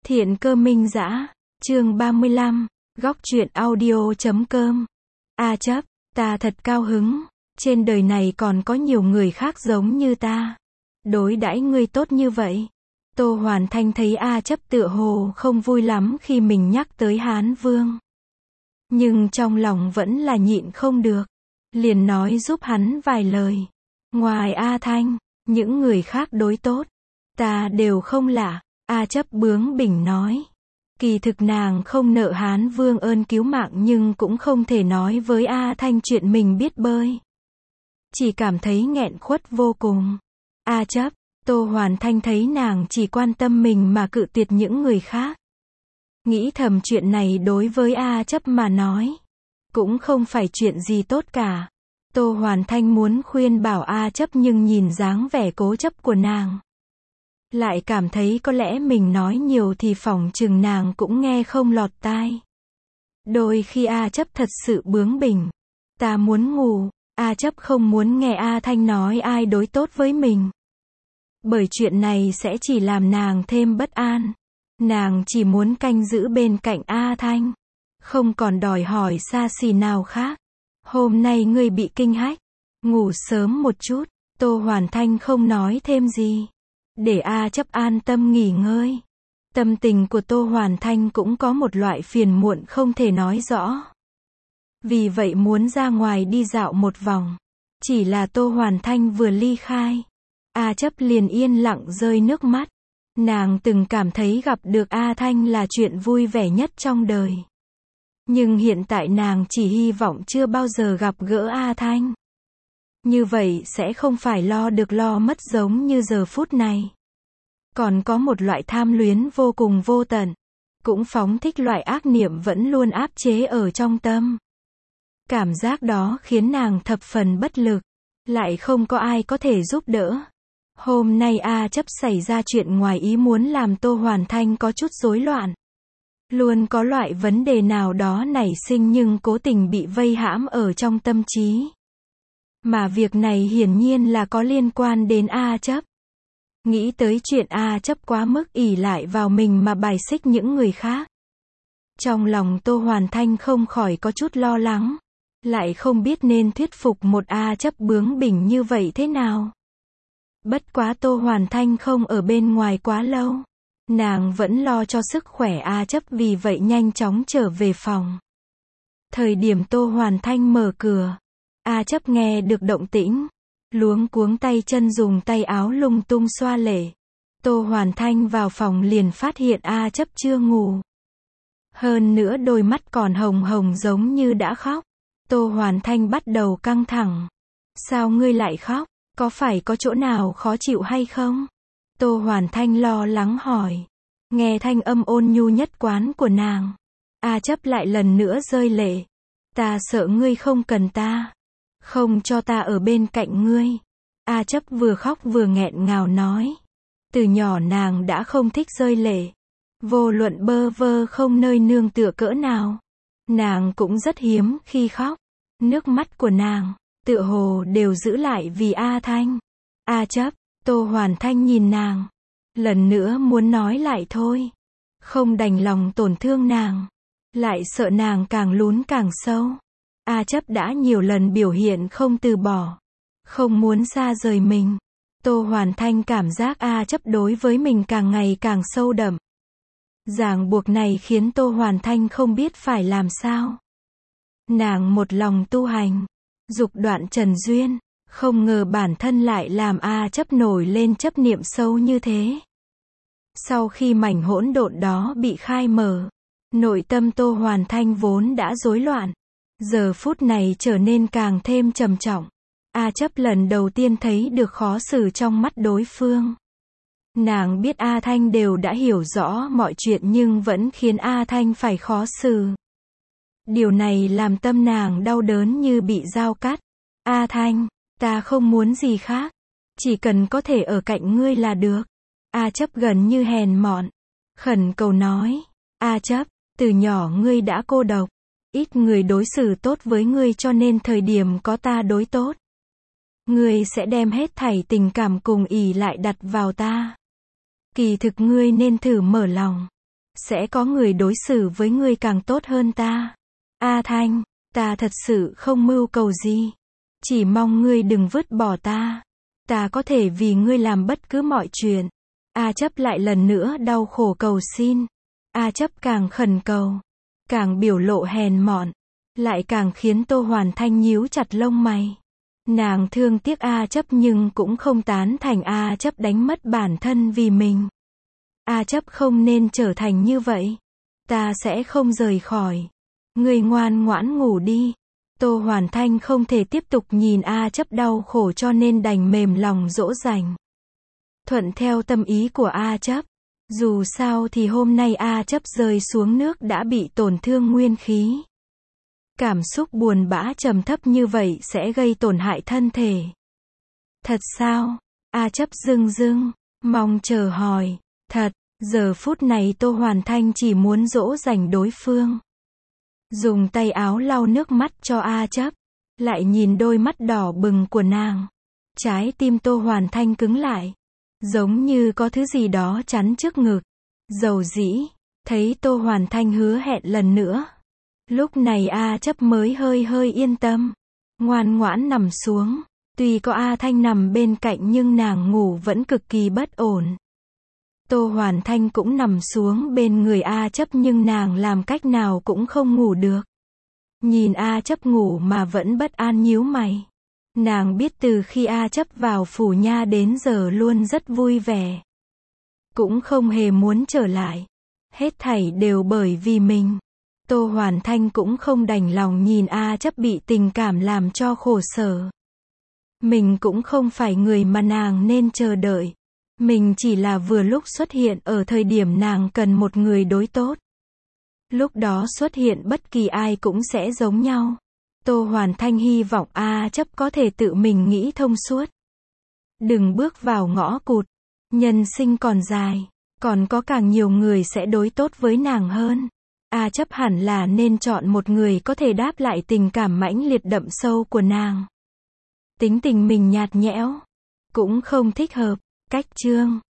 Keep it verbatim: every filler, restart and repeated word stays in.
Thiện Cơ Minh Dã, chương ba mươi lăm, góc truyện audio chấm com. A Chấp, ta thật cao hứng, trên đời này còn có nhiều người khác giống như ta. Đối đãi ngươi tốt như vậy. Tô Hoàn Thanh thấy A Chấp tựa hồ không vui lắm khi mình nhắc tới Hán Vương. Nhưng trong lòng vẫn là nhịn không được. Liền nói giúp hắn vài lời. Ngoài A Thanh, những người khác đối tốt, ta đều không lạ. A Chấp bướng bỉnh nói. Kỳ thực nàng không nợ Hán Vương ơn cứu mạng nhưng cũng không thể nói với A Thanh chuyện mình biết bơi. Chỉ cảm thấy nghẹn khuất vô cùng. A Chấp, Tô Hoàn Thanh thấy nàng chỉ quan tâm mình mà cự tuyệt những người khác. Nghĩ thầm chuyện này đối với A Chấp mà nói, cũng không phải chuyện gì tốt cả. Tô Hoàn Thanh muốn khuyên bảo A Chấp nhưng nhìn dáng vẻ cố chấp của nàng. Lại cảm thấy có lẽ mình nói nhiều thì phỏng chừng nàng cũng nghe không lọt tai. Đôi khi A Chấp thật sự bướng bỉnh. Ta muốn ngủ, A Chấp không muốn nghe A Thanh nói ai đối tốt với mình. Bởi chuyện này sẽ chỉ làm nàng thêm bất an. Nàng chỉ muốn canh giữ bên cạnh A Thanh. Không còn đòi hỏi xa xỉ nào khác. Hôm nay ngươi bị kinh hách. Ngủ sớm một chút. Tô Hoàn Thanh không nói thêm gì. Để A Chấp an tâm nghỉ ngơi. Tâm tình của Tô Hoàn Thanh cũng có một loại phiền muộn không thể nói rõ. Vì vậy muốn ra ngoài đi dạo một vòng. Chỉ là Tô Hoàn Thanh vừa ly khai. A Chấp liền yên lặng rơi nước mắt. Nàng từng cảm thấy gặp được A Thanh là chuyện vui vẻ nhất trong đời. Nhưng hiện tại nàng chỉ hy vọng chưa bao giờ gặp gỡ A Thanh. Như vậy sẽ không phải lo được lo mất giống như giờ phút này. Còn có một loại tham luyến vô cùng vô tận. Cũng phóng thích loại ác niệm vẫn luôn áp chế ở trong tâm. Cảm giác đó khiến nàng thập phần bất lực. Lại không có ai có thể giúp đỡ. Hôm nay A Chấp xảy ra chuyện ngoài ý muốn làm Tô Hoàn Thanh có chút rối loạn. Luôn có loại vấn đề nào đó nảy sinh nhưng cố tình bị vây hãm ở trong tâm trí. Mà việc này hiển nhiên là có liên quan đến A Chấp. Nghĩ tới chuyện A Chấp quá mức ỷ lại vào mình mà bài xích những người khác. Trong lòng Tô Hoàn Thanh không khỏi có chút lo lắng. Lại không biết nên thuyết phục một A Chấp bướng bỉnh như vậy thế nào. Bất quá Tô Hoàn Thanh không ở bên ngoài quá lâu. Nàng vẫn lo cho sức khỏe A Chấp vì vậy nhanh chóng trở về phòng. Thời điểm Tô Hoàn Thanh mở cửa. A Chấp nghe được động tĩnh. Luống cuống tay chân dùng tay áo lung tung xoa lệ. Tô Hoàn Thanh vào phòng liền phát hiện A Chấp chưa ngủ. Hơn nữa đôi mắt còn hồng hồng giống như đã khóc. Tô Hoàn Thanh bắt đầu căng thẳng. Sao ngươi lại khóc? Có phải có chỗ nào khó chịu hay không? Tô Hoàn Thanh lo lắng hỏi. Nghe thanh âm ôn nhu nhất quán của nàng. A Chấp lại lần nữa rơi lệ. Ta sợ ngươi không cần ta. Không cho ta ở bên cạnh ngươi. A Chấp vừa khóc vừa nghẹn ngào nói. Từ nhỏ nàng đã không thích rơi lệ. Vô luận bơ vơ không nơi nương tựa cỡ nào. Nàng cũng rất hiếm khi khóc. Nước mắt của nàng, tựa hồ đều giữ lại vì A Thanh. A Chấp, Tô Hoàn Thanh nhìn nàng. Lần nữa muốn nói lại thôi. Không đành lòng tổn thương nàng. Lại sợ nàng càng lún càng sâu. A Chấp đã nhiều lần biểu hiện không từ bỏ. Không muốn xa rời mình. Tô Hoàn Thanh cảm giác A Chấp đối với mình càng ngày càng sâu đậm. Ràng buộc này khiến Tô Hoàn Thanh không biết phải làm sao. Nàng một lòng tu hành. Dục đoạn trần duyên. Không ngờ bản thân lại làm A Chấp nổi lên chấp niệm sâu như thế. Sau khi mảnh hỗn độn đó bị khai mở. Nội tâm Tô Hoàn Thanh vốn đã rối loạn. Giờ phút này trở nên càng thêm trầm trọng. A Chấp lần đầu tiên thấy được khó xử trong mắt đối phương. Nàng biết A Thanh đều đã hiểu rõ mọi chuyện nhưng vẫn khiến A Thanh phải khó xử. Điều này làm tâm nàng đau đớn như bị dao cắt. A Thanh, ta không muốn gì khác. Chỉ cần có thể ở cạnh ngươi là được. A Chấp gần như hèn mọn. Khẩn cầu nói. A Chấp, từ nhỏ ngươi đã cô độc. Ít người đối xử tốt với ngươi cho nên thời điểm có ta đối tốt. Ngươi sẽ đem hết thảy tình cảm cùng ỷ lại đặt vào ta. Kỳ thực ngươi nên thử mở lòng. sẽ có người đối xử với ngươi càng tốt hơn ta. A Thanh, ta thật sự không mưu cầu gì. Chỉ mong ngươi đừng vứt bỏ ta. Ta có thể vì ngươi làm bất cứ mọi chuyện. A Chấp lại lần nữa đau khổ cầu xin. A Chấp càng khẩn cầu, càng biểu lộ hèn mọn, lại càng khiến Tô Hoàn Thanh nhíu chặt lông mày. Nàng thương tiếc A Chấp nhưng cũng không tán thành A Chấp đánh mất bản thân vì mình. A Chấp không nên trở thành như vậy. Ta sẽ không rời khỏi. Ngươi ngoan ngoãn ngủ đi. Tô Hoàn Thanh không thể tiếp tục nhìn A Chấp đau khổ cho nên đành mềm lòng dỗ dành. Thuận theo tâm ý của A Chấp. Dù sao thì hôm nay A Chấp rơi xuống nước đã bị tổn thương nguyên khí. Cảm xúc buồn bã trầm thấp như vậy sẽ gây tổn hại thân thể. Thật sao? A Chấp dưng dưng, mong chờ hỏi. Thật, giờ phút này Tô Hoàn Thanh chỉ muốn dỗ dành đối phương. Dùng tay áo lau nước mắt cho A Chấp. Lại nhìn đôi mắt đỏ bừng của nàng. Trái tim Tô Hoàn Thanh cứng lại. Giống như có thứ gì đó chắn trước ngực. Dầu dĩ, thấy Tô Hoàn Thanh hứa hẹn lần nữa. Lúc này A Chấp mới hơi hơi yên tâm. Ngoan ngoãn nằm xuống. Tuy có A Thanh nằm bên cạnh nhưng nàng ngủ vẫn cực kỳ bất ổn. Tô Hoàn Thanh cũng nằm xuống bên người A Chấp nhưng nàng làm cách nào cũng không ngủ được. Nhìn A Chấp ngủ mà vẫn bất an nhíu mày. Nàng biết từ khi A Chấp vào phủ nha đến giờ luôn rất vui vẻ. Cũng không hề muốn trở lại. Hết thảy đều bởi vì mình. Tô Hoàn Thanh cũng không đành lòng nhìn A Chấp bị tình cảm làm cho khổ sở. Mình cũng không phải người mà nàng nên chờ đợi. Mình chỉ là vừa lúc xuất hiện ở thời điểm nàng cần một người đối tốt. Lúc đó xuất hiện bất kỳ ai cũng sẽ giống nhau. Tô Hoàn Thanh hy vọng A Chấp có thể tự mình nghĩ thông suốt. Đừng bước vào ngõ cụt. Nhân sinh còn dài. Còn có càng nhiều người sẽ đối tốt với nàng hơn. A Chấp hẳn là nên chọn một người có thể đáp lại tình cảm mãnh liệt đậm sâu của nàng. Tính tình mình nhạt nhẽo. Cũng không thích hợp. Cách chương